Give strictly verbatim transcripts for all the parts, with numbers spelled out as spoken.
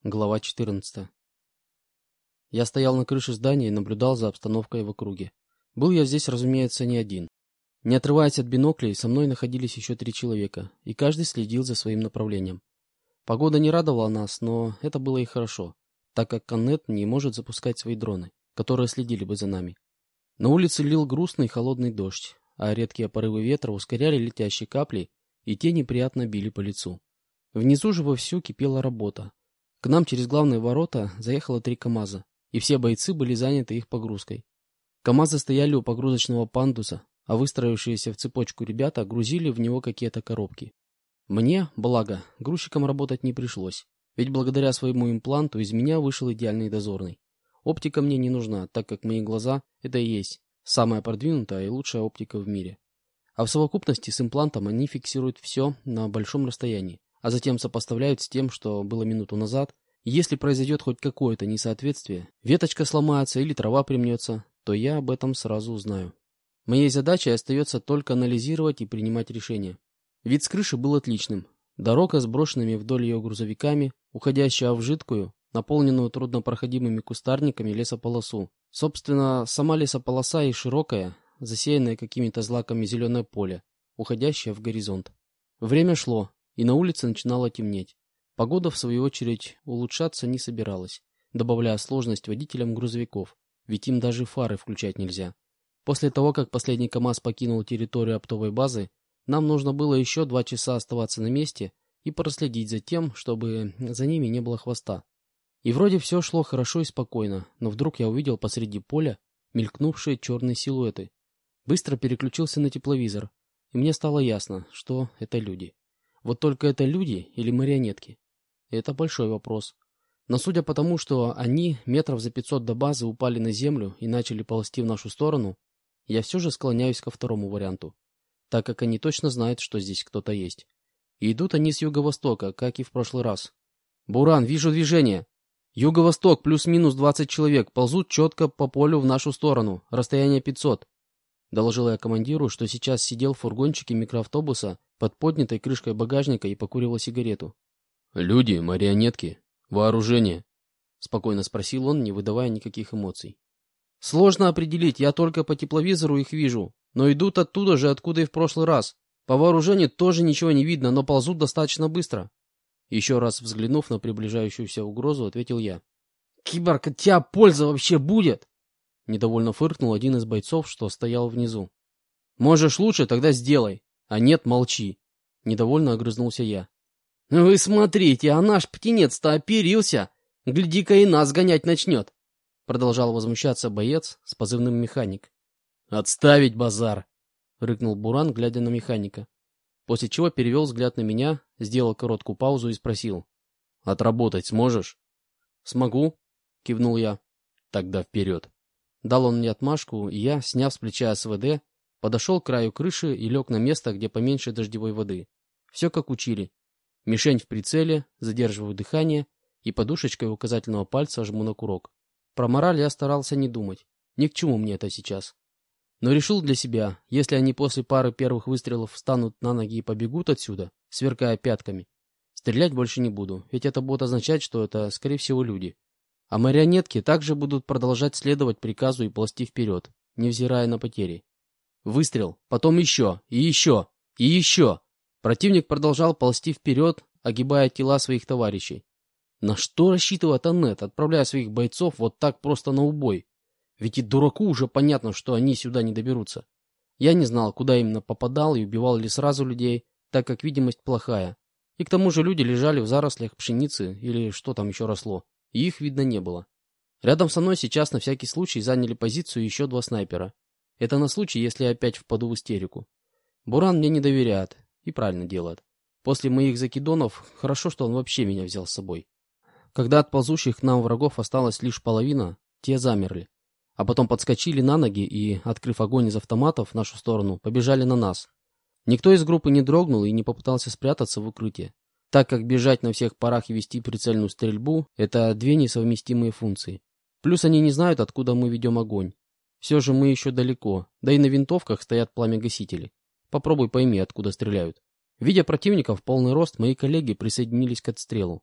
Глава четырнадцатая. Я стоял на крыше здания и наблюдал за обстановкой в округе. Был я здесь, разумеется, не один. Не отрываясь от биноклей, со мной находились еще три человека, и каждый следил за своим направлением. Погода не радовала нас, но это было и хорошо, так как Коннет не может запускать свои дроны, которые следили бы за нами. На улице лил грустный холодный дождь, а редкие порывы ветра ускоряли летящие капли, и те неприятно били по лицу. Внизу же вовсю кипела работа. К нам через главные ворота заехало три КАМАЗа, и все бойцы были заняты их погрузкой. КАМАЗы стояли у погрузочного пандуса, а выстроившиеся в цепочку ребята грузили в него какие-то коробки. Мне, благо, грузчиком работать не пришлось, ведь благодаря своему импланту из меня вышел идеальный дозорный. Оптика мне не нужна, так как мои глаза – это и есть самая продвинутая и лучшая оптика в мире. А в совокупности с имплантом они фиксируют все на большом расстоянии, а затем сопоставляют с тем, что было минуту назад. Если произойдет хоть какое-то несоответствие, веточка сломается или трава примнется, то я об этом сразу узнаю. Моей задачей остается только анализировать и принимать решения. Вид с крыши был отличным. Дорога с брошенными вдоль ее грузовиками, уходящая в жидкую, наполненную труднопроходимыми кустарниками лесополосу. Собственно, сама лесополоса и широкая, засеянная какими-то злаками зеленое поле, уходящее в горизонт. Время шло, и на улице начинало темнеть. Погода, в свою очередь, улучшаться не собиралась, добавляя сложность водителям грузовиков, ведь им даже фары включать нельзя. После того, как последний КАМАЗ покинул территорию оптовой базы, нам нужно было еще два часа оставаться на месте и проследить за тем, чтобы за ними не было хвоста. И вроде все шло хорошо и спокойно, но вдруг я увидел посреди поля мелькнувшие черные силуэты. Быстро переключился на тепловизор, и мне стало ясно, что это люди. Вот только это люди или марионетки? Это большой вопрос. Но судя по тому, что они метров за пятьсот до базы упали на землю и начали ползти в нашу сторону, я все же склоняюсь ко второму варианту, так как они точно знают, что здесь кто-то есть. И идут они с юго-востока, как и в прошлый раз. «Буран, вижу движение! Юго-восток, плюс-минус двадцать человек, ползут четко по полю в нашу сторону, расстояние пятьсот. Доложил я командиру, что сейчас сидел в фургончике микроавтобуса под поднятой крышкой багажника и покуривал сигарету. «Люди, марионетки, вооружение?» — спокойно спросил он, не выдавая никаких эмоций. «Сложно определить, я только по тепловизору их вижу, но идут оттуда же, откуда и в прошлый раз. По вооружению тоже ничего не видно, но ползут достаточно быстро». Еще раз взглянув на приближающуюся угрозу, ответил я. «Киборг, от тебя польза вообще будет?» Недовольно фыркнул один из бойцов, что стоял внизу. «Можешь лучше, тогда сделай, а нет, молчи», — недовольно огрызнулся я. «Вы смотрите, а наш птенец-то оперился, гляди-ка и нас гонять начнет», — продолжал возмущаться боец с позывным «Механик». «Отставить базар!» — рыкнул Буран, глядя на механика, после чего перевел взгляд на меня, сделал короткую паузу и спросил. «Отработать сможешь?» «Смогу», — кивнул я. «Тогда вперед». Дал он мне отмашку, и я, сняв с плеча СВД, подошел к краю крыши и лег на место, где поменьше дождевой воды. Все как учили. Мишень в прицеле, задерживаю дыхание и подушечкой указательного пальца жму на курок. Про мораль я старался не думать. Ни к чему мне это сейчас. Но решил для себя, если они после пары первых выстрелов встанут на ноги и побегут отсюда, сверкая пятками, стрелять больше не буду, ведь это будет означать, что это, скорее всего, люди. А марионетки также будут продолжать следовать приказу и ползти вперед, невзирая на потери. Выстрел, потом еще, и еще, и еще. Противник продолжал ползти вперед, огибая тела своих товарищей. На что рассчитывает Аннет, отправляя своих бойцов вот так просто на убой? Ведь и дураку уже понятно, что они сюда не доберутся. Я не знал, куда именно попадал и убивал ли сразу людей, так как видимость плохая. И к тому же люди лежали в зарослях пшеницы или что там еще росло, и их видно не было. Рядом со мной сейчас на всякий случай заняли позицию еще два снайпера. Это на случай, если я опять впаду в истерику. Буран мне не доверяет. И правильно делает. После моих закидонов, хорошо, что он вообще меня взял с собой. Когда от ползущих к нам врагов осталась лишь половина, те замерли. А потом подскочили на ноги и, открыв огонь из автоматов в нашу сторону, побежали на нас. Никто из группы не дрогнул и не попытался спрятаться в укрытие, так как бежать на всех парах и вести прицельную стрельбу – это две несовместимые функции. Плюс они не знают, откуда мы ведем огонь. Все же мы еще далеко, да и на винтовках стоят пламя-гасители. Попробуй пойми, откуда стреляют. Видя противника в полный рост, мои коллеги присоединились к отстрелу.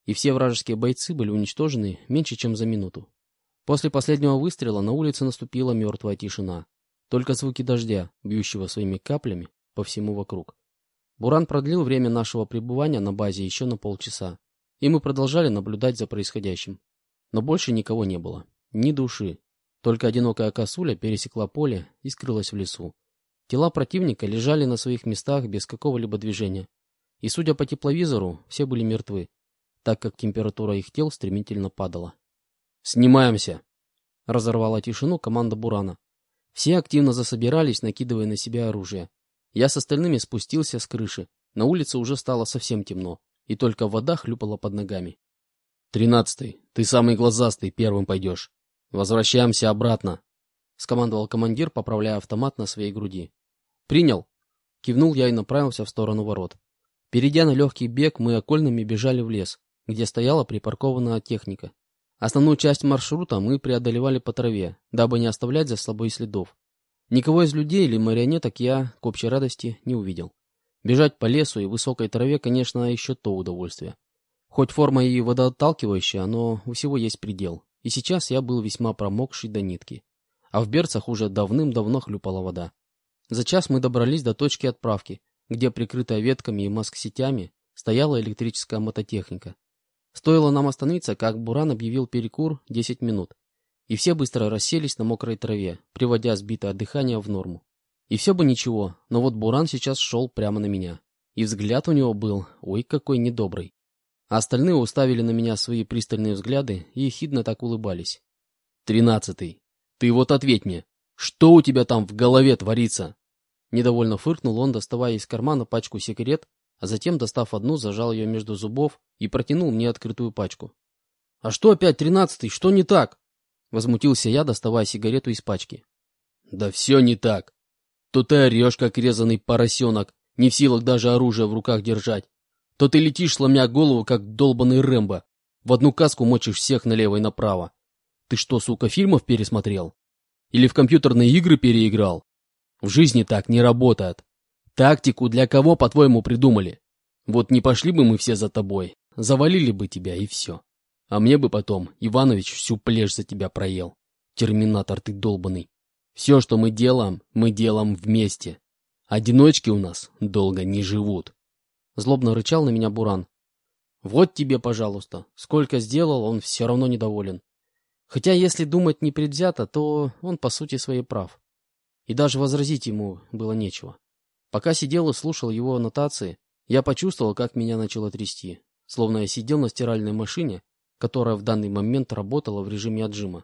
и все вражеские бойцы были уничтожены меньше, чем за минуту. После последнего выстрела на улице наступила мертвая тишина. Только звуки дождя, бьющего своими каплями по всему вокруг. Буран продлил время нашего пребывания на базе еще на полчаса, и мы продолжали наблюдать за происходящим. Но больше никого не было. Ни души. Только одинокая косуля пересекла поле и скрылась в лесу. Тела противника лежали на своих местах без какого-либо движения. И, судя по тепловизору, все были мертвы, так как температура их тел стремительно падала. «Снимаемся!» — разорвала тишину команда Бурана. Все активно засобирались, накидывая на себя оружие. Я с остальными спустился с крыши. На улице уже стало совсем темно, и только вода хлюпала под ногами. «Тринадцатый, ты самый глазастый, первым пойдешь. Возвращаемся обратно», — скомандовал командир, поправляя автомат на своей груди. «Принял!» — кивнул я и направился в сторону ворот. Перейдя на легкий бег, мы окольными бежали в лес, где стояла припаркованная техника. Основную часть маршрута мы преодолевали по траве, дабы не оставлять за собой следов. Никого из людей или марионеток я, к общей радости, не увидел. Бежать по лесу и высокой траве, конечно, еще то удовольствие. Хоть форма и водоотталкивающая, но у всего есть предел. И сейчас я был весьма промокший до нитки. А в берцах уже давным-давно хлюпала вода. За час мы добрались до точки отправки, где, прикрытая ветками и маск-сетями, стояла электрическая мототехника. Стоило нам остановиться, как Буран объявил перекур десять минут. И все быстро расселись на мокрой траве, приводя сбитое дыхание в норму. И все бы ничего, но вот Буран сейчас шел прямо на меня. И взгляд у него был, ой, какой недобрый. А остальные уставили на меня свои пристальные взгляды и ехидно так улыбались. «Тринадцатый, ты вот ответь мне, что у тебя там в голове творится?» Недовольно фыркнул он, доставая из кармана пачку сигарет, а затем, достав одну, зажал ее между зубов и протянул мне открытую пачку. «А что опять тринадцатый? Что не так?» Возмутился я, доставая сигарету из пачки. «Да все не так. То ты орешь, как резаный поросенок, не в силах даже оружие в руках держать. То ты летишь, сломя голову, как долбаный Рэмбо. В одну каску мочишь всех налево и направо. Ты что, сука, фильмов пересмотрел? Или в компьютерные игры переиграл? В жизни так не работает. Тактику для кого, по-твоему, придумали? Вот не пошли бы мы все за тобой, завалили бы тебя и все. А мне бы потом Иванович всю плешь за тебя проел. Терминатор ты долбаный. Все, что мы делаем, мы делаем вместе. Одиночки у нас долго не живут». Злобно рычал на меня Буран. Вот тебе, пожалуйста. Сколько сделал, он все равно недоволен. Хотя, если думать непредвзято, то он по сути своей прав. И даже возразить ему было нечего. Пока сидел и слушал его аннотации, я почувствовал, как меня начало трясти, словно я сидел на стиральной машине, которая в данный момент работала в режиме отжима.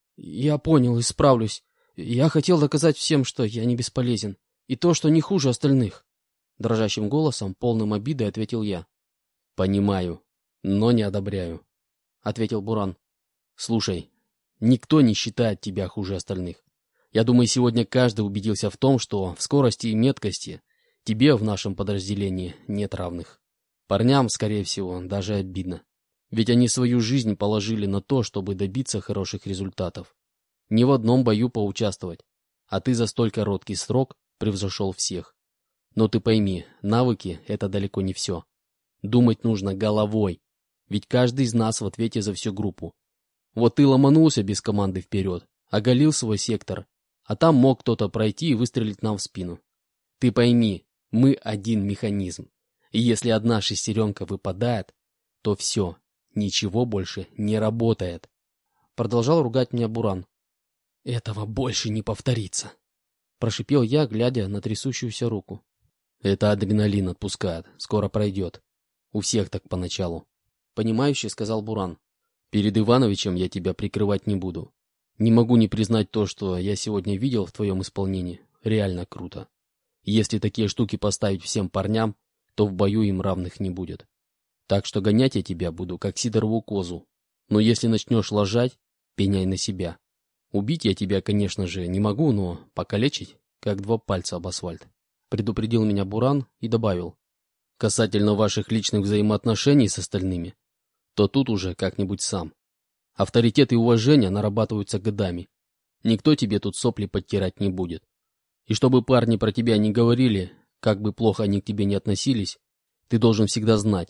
«Я понял, исправлюсь. Я хотел доказать всем, что я не бесполезен, и то, что не хуже остальных». Дрожащим голосом, полным обиды, ответил я. «Понимаю, но не одобряю», — ответил Буран. «Слушай, никто не считает тебя хуже остальных. Я думаю, сегодня каждый убедился в том, что в скорости и меткости тебе в нашем подразделении нет равных. Парням, скорее всего, даже обидно. Ведь они свою жизнь положили на то, чтобы добиться хороших результатов. Ни в одном бою поучаствовать, а ты за столь короткий срок превзошел всех. Но ты пойми, навыки — это далеко не все. Думать нужно головой, ведь каждый из нас в ответе за всю группу. Вот ты ломанулся без команды вперед, оголил свой сектор, а там мог кто-то пройти и выстрелить нам в спину. Ты пойми, мы один механизм, и если одна шестеренка выпадает, то все, ничего больше не работает». Продолжал ругать меня Буран. «Этого больше не повторится», — прошипел я, глядя на трясущуюся руку. «Это адреналин отпускает, скоро пройдет. У всех так поначалу», — понимающе сказал Буран. «Перед Ивановичем я тебя прикрывать не буду. Не могу не признать то, что я сегодня видел в твоем исполнении. Реально круто. Если такие штуки поставить всем парням, то в бою им равных не будет. Так что гонять я тебя буду, как сидорову козу. Но если начнешь лажать, пеняй на себя. Убить я тебя, конечно же, не могу, но покалечить, как два пальца об асфальт», — предупредил меня Буран и добавил. «Касательно ваших личных взаимоотношений с остальными, то тут уже как-нибудь сам. Авторитет и уважение нарабатываются годами. Никто тебе тут сопли подтирать не будет. И чтобы парни про тебя не говорили, как бы плохо они к тебе не относились, ты должен всегда знать,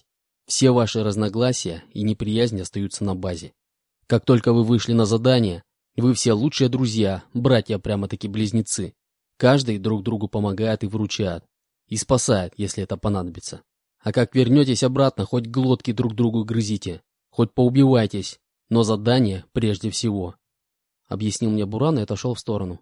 Все ваши разногласия и неприязнь остаются на базе. Как только вы вышли на задание, вы все лучшие друзья, братья прямо-таки близнецы. Каждый друг другу помогает и выручает. И спасает, если это понадобится. А как вернетесь обратно, хоть глотки друг другу грызите, хоть поубивайтесь, но задание прежде всего. Объяснил мне Буран и отошел в сторону.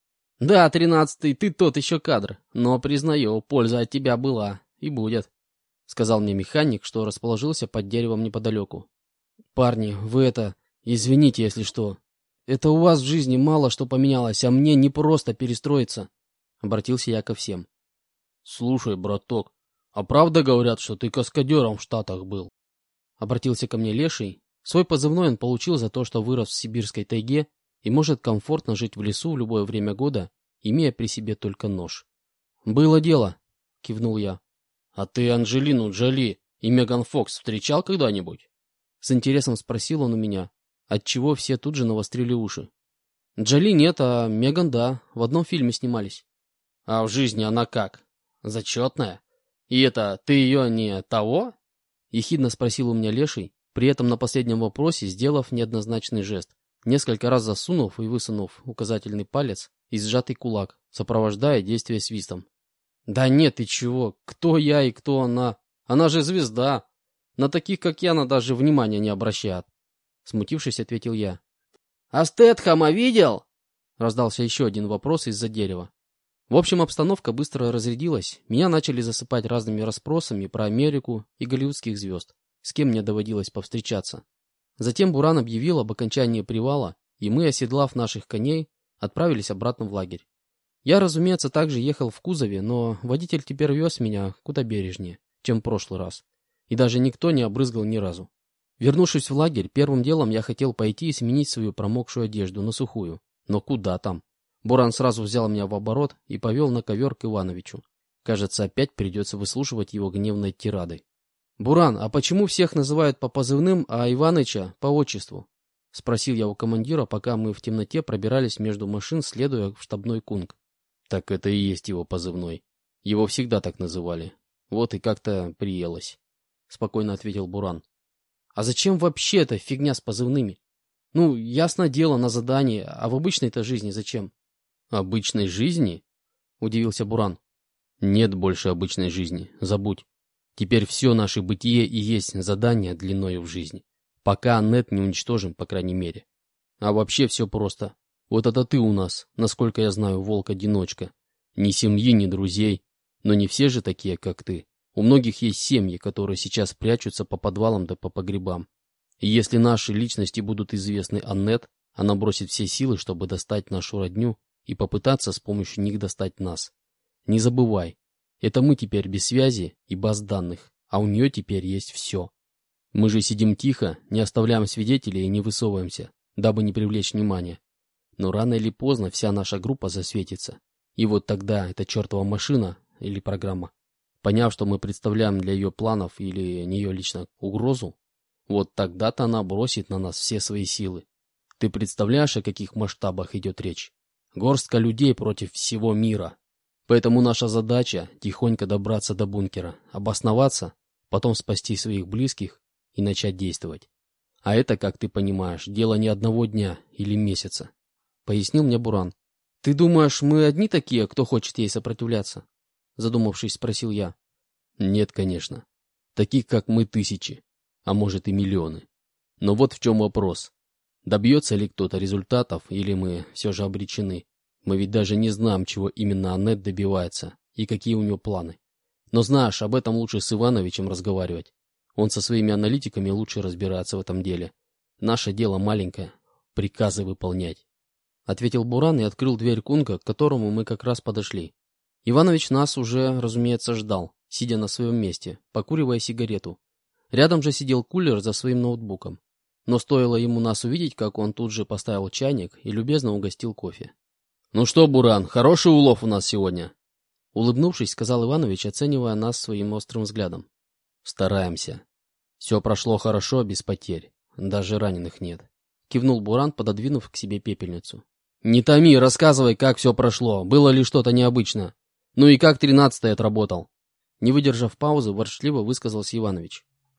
Да, тринадцатый, ты тот еще кадр, но, признаю, польза от тебя была и будет, сказал мне механик, что расположился под деревом неподалеку. Парни, вы это, извините, если что. Это у вас в жизни мало что поменялось, а мне не просто перестроиться, обратился я ко всем. Слушай, браток, а правда говорят, что ты каскадером в Штатах был? Обратился ко мне Леший. Свой позывной он получил за то, что вырос в сибирской тайге и может комфортно жить в лесу в любое время года, имея при себе только нож. «Было дело», — кивнул я. «А ты Анджелину Джоли и Меган Фокс встречал когда-нибудь?» С интересом спросил он у меня, отчего все тут же навострили уши. «Джоли нет, а Меган да, в одном фильме снимались». «А в жизни она как? Зачетная? И это, ты ее не того?» Ехидно спросил у меня Леший, при этом на последнем вопросе сделав неоднозначный жест, несколько раз засунув и высунув указательный палец и сжатый кулак, сопровождая действие свистом. «Да нет, ты чего? Кто я и кто она? Она же звезда! На таких, как я, она даже внимания не обращает!» Смутившись, ответил я. «А Стэтхэма видел?» Раздался еще один вопрос из-за дерева. В общем, обстановка быстро разрядилась, меня начали засыпать разными расспросами про Америку и голливудских звезд, с кем мне доводилось повстречаться. Затем Буран объявил об окончании привала, и мы, оседлав наших коней, отправились обратно в лагерь. Я, разумеется, также ехал в кузове, но водитель теперь вез меня куда бережнее, чем в прошлый раз, и даже никто не обрызгал ни разу. Вернувшись в лагерь, первым делом я хотел пойти и сменить свою промокшую одежду на сухую, но куда там? Буран сразу взял меня в оборот и повел на ковер к Ивановичу. Кажется, опять придется выслушивать его гневной тирадой. «Буран, а почему всех называют по позывным, а Иваныча по отчеству?» — спросил я у командира, пока мы в темноте пробирались между машин, следуя в штабной кунг. «Так это и есть его позывной. Его всегда так называли. Вот и как-то приелось», — спокойно ответил Буран. «А зачем вообще эта фигня с позывными? Ну, ясно дело, на задание, а в обычной-то жизни зачем?» «Обычной жизни?» — удивился Буран. «Нет больше обычной жизни, забудь. Теперь все наше бытие и есть задание длиною в жизнь. Пока нет не уничтожим, по крайней мере. А вообще все просто. Вот это ты у нас, насколько я знаю, волк-одиночка. Ни семьи, ни друзей. Но не все же такие, как ты. У многих есть семьи, которые сейчас прячутся по подвалам да по погребам. И если наши личности будут известны Аннет, она бросит все силы, чтобы достать нашу родню и попытаться с помощью них достать нас. Не забывай, это мы теперь без связи и баз данных, а у нее теперь есть все. Мы же сидим тихо, не оставляем свидетелей и не высовываемся, дабы не привлечь внимания. Но рано или поздно вся наша группа засветится. И вот тогда эта чертова машина или программа, поняв, что мы представляем для ее планов или нее лично угрозу, вот тогда-то она бросит на нас все свои силы. Ты представляешь, о каких масштабах идет речь? Горстка людей против всего мира. Поэтому наша задача – тихонько добраться до бункера, обосноваться, потом спасти своих близких и начать действовать. А это, как ты понимаешь, дело не одного дня или месяца. Пояснил мне Буран. Ты думаешь, мы одни такие, кто хочет ей сопротивляться? Задумавшись, спросил я. Нет, конечно. Таких, как мы, тысячи, а может и миллионы. Но вот в чем вопрос. Добьется ли кто-то результатов, или мы все же обречены? Мы ведь даже не знаем, чего именно Аннет добивается и какие у него планы. Но знаешь, об этом лучше с Ивановичем разговаривать. Он со своими аналитиками лучше разбирается в этом деле. Наше дело маленькое — приказы выполнять. Ответил Буран и открыл дверь кунга, к которому мы как раз подошли. Иванович нас уже, разумеется, ждал, сидя на своем месте, покуривая сигарету. Рядом же сидел кулер за своим ноутбуком. Но стоило ему нас увидеть, как он тут же поставил чайник и любезно угостил кофе. «Ну что, Буран, хороший улов у нас сегодня?» Улыбнувшись, сказал Иванович, оценивая нас своим острым взглядом. «Стараемся. Все прошло хорошо, без потерь. Даже раненых нет». Кивнул Буран, пододвинув к себе пепельницу. «Не томи, рассказывай, как все прошло. Было ли что-то необычно? Ну и как тринадцатый отработал?» Не выдержав паузы, ворчливо высказался Иванович.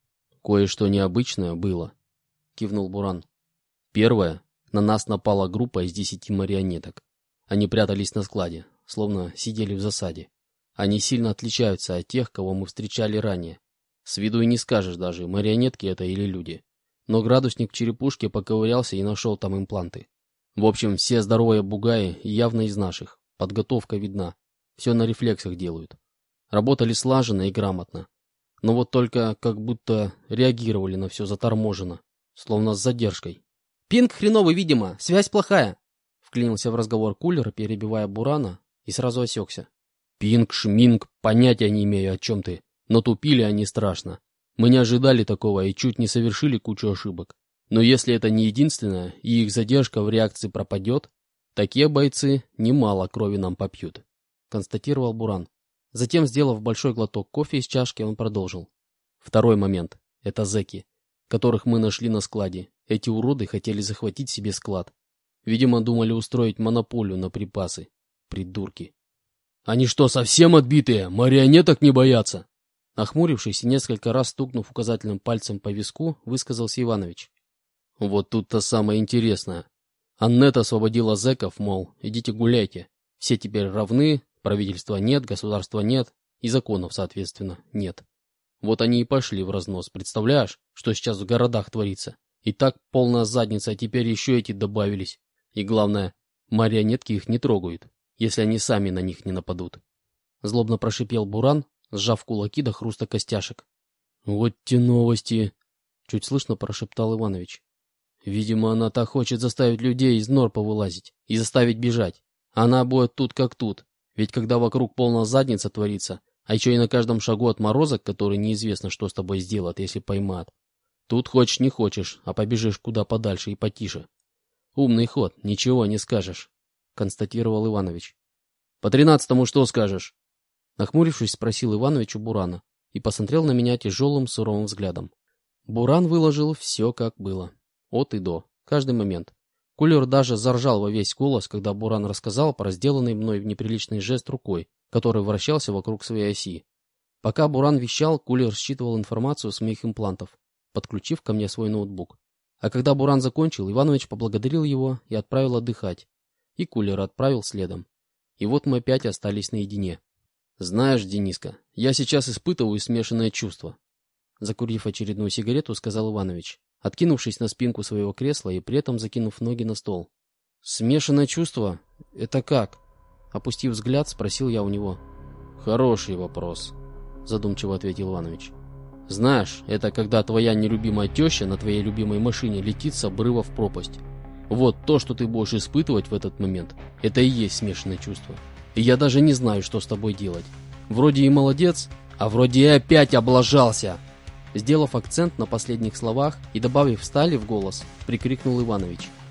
Кое-что необычное было, кивнул Буран. Первое. На нас напала группа из десяти марионеток. Они прятались на складе, словно сидели в засаде. Они сильно отличаются от тех, кого мы встречали ранее. С виду и не скажешь даже, марионетки это или люди. Но градусник в черепушке поковырялся и нашел там импланты. В общем, все здоровые бугаи явно из наших. Подготовка видна. Все на рефлексах делают. Работали слаженно и грамотно. Но вот только как будто реагировали на все заторможенно. Словно с задержкой. «Пинг хреновый, видимо, связь плохая!» Вклинился в разговор Кулер, перебивая Бурана, и сразу осекся. «Пинг, шминг, понятия не имею, о чем ты. Но тупили они страшно. Мы не ожидали такого и чуть не совершили кучу ошибок. Но если это не единственное, и их задержка в реакции пропадет, такие бойцы немало крови нам попьют», — констатировал Буран. Затем, сделав большой глоток кофе из чашки, он продолжил. «Второй момент — это зэки, которых мы нашли на складе. Эти уроды хотели захватить себе склад. Видимо, думали устроить монополию на припасы. Придурки». «Они что, совсем отбитые? Марионеток не боятся?» Нахмурившись и несколько раз стукнув указательным пальцем по виску, высказался Иванович. «Вот тут-то самое интересное. Аннет освободила зэков, мол, идите гуляйте. Все теперь равны, правительства нет, государства нет, и законов, соответственно, нет. Вот они и пошли в разнос. Представляешь, что сейчас в городах творится? И так полная задница, а теперь еще эти добавились. И главное, марионетки их не трогают, если они сами на них не нападут». Злобно прошипел Буран, сжав кулаки до хруста костяшек. «Вот те новости!» — чуть слышно прошептал Иванович. «Видимо, она так хочет заставить людей из нор повылазить и заставить бежать. Она будет тут как тут. Ведь когда вокруг полная задница творится, а еще и на каждом шагу отморозок, который неизвестно, что с тобой сделает, если поймают. Тут хочешь не хочешь, а побежишь куда подальше и потише. Умный ход, ничего не скажешь», — констатировал Иванович. «По тринадцатому что скажешь?» Нахмурившись, спросил Иванович у Бурана и посмотрел на меня тяжелым суровым взглядом. Буран выложил все как было. От и до. Каждый момент. Кулер даже заржал во весь голос, когда Буран рассказал про сделанный мной в неприличный жест рукой, который вращался вокруг своей оси. Пока Буран вещал, Кулер считывал информацию с моих имплантов, подключив ко мне свой ноутбук. А когда Буран закончил, Иванович поблагодарил его и отправил отдыхать. И Кулер отправил следом. И вот мы опять остались наедине. «Знаешь, Дениска, я сейчас испытываю смешанное чувство», — закурив очередную сигарету, сказал Иванович, откинувшись на спинку своего кресла и при этом закинув ноги на стол. «Смешанное чувство? Это как?» Опустив взгляд, спросил я у него. «Хороший вопрос», — задумчиво ответил Иванович. «Знаешь, это когда твоя нелюбимая теща на твоей любимой машине летит с обрыва в пропасть. Вот то, что ты будешь испытывать в этот момент, это и есть смешанное чувство. И я даже не знаю, что с тобой делать. Вроде и молодец, а вроде и опять облажался». Сделав акцент на последних словах и добавив стали в голос, прикрикнул Иванович.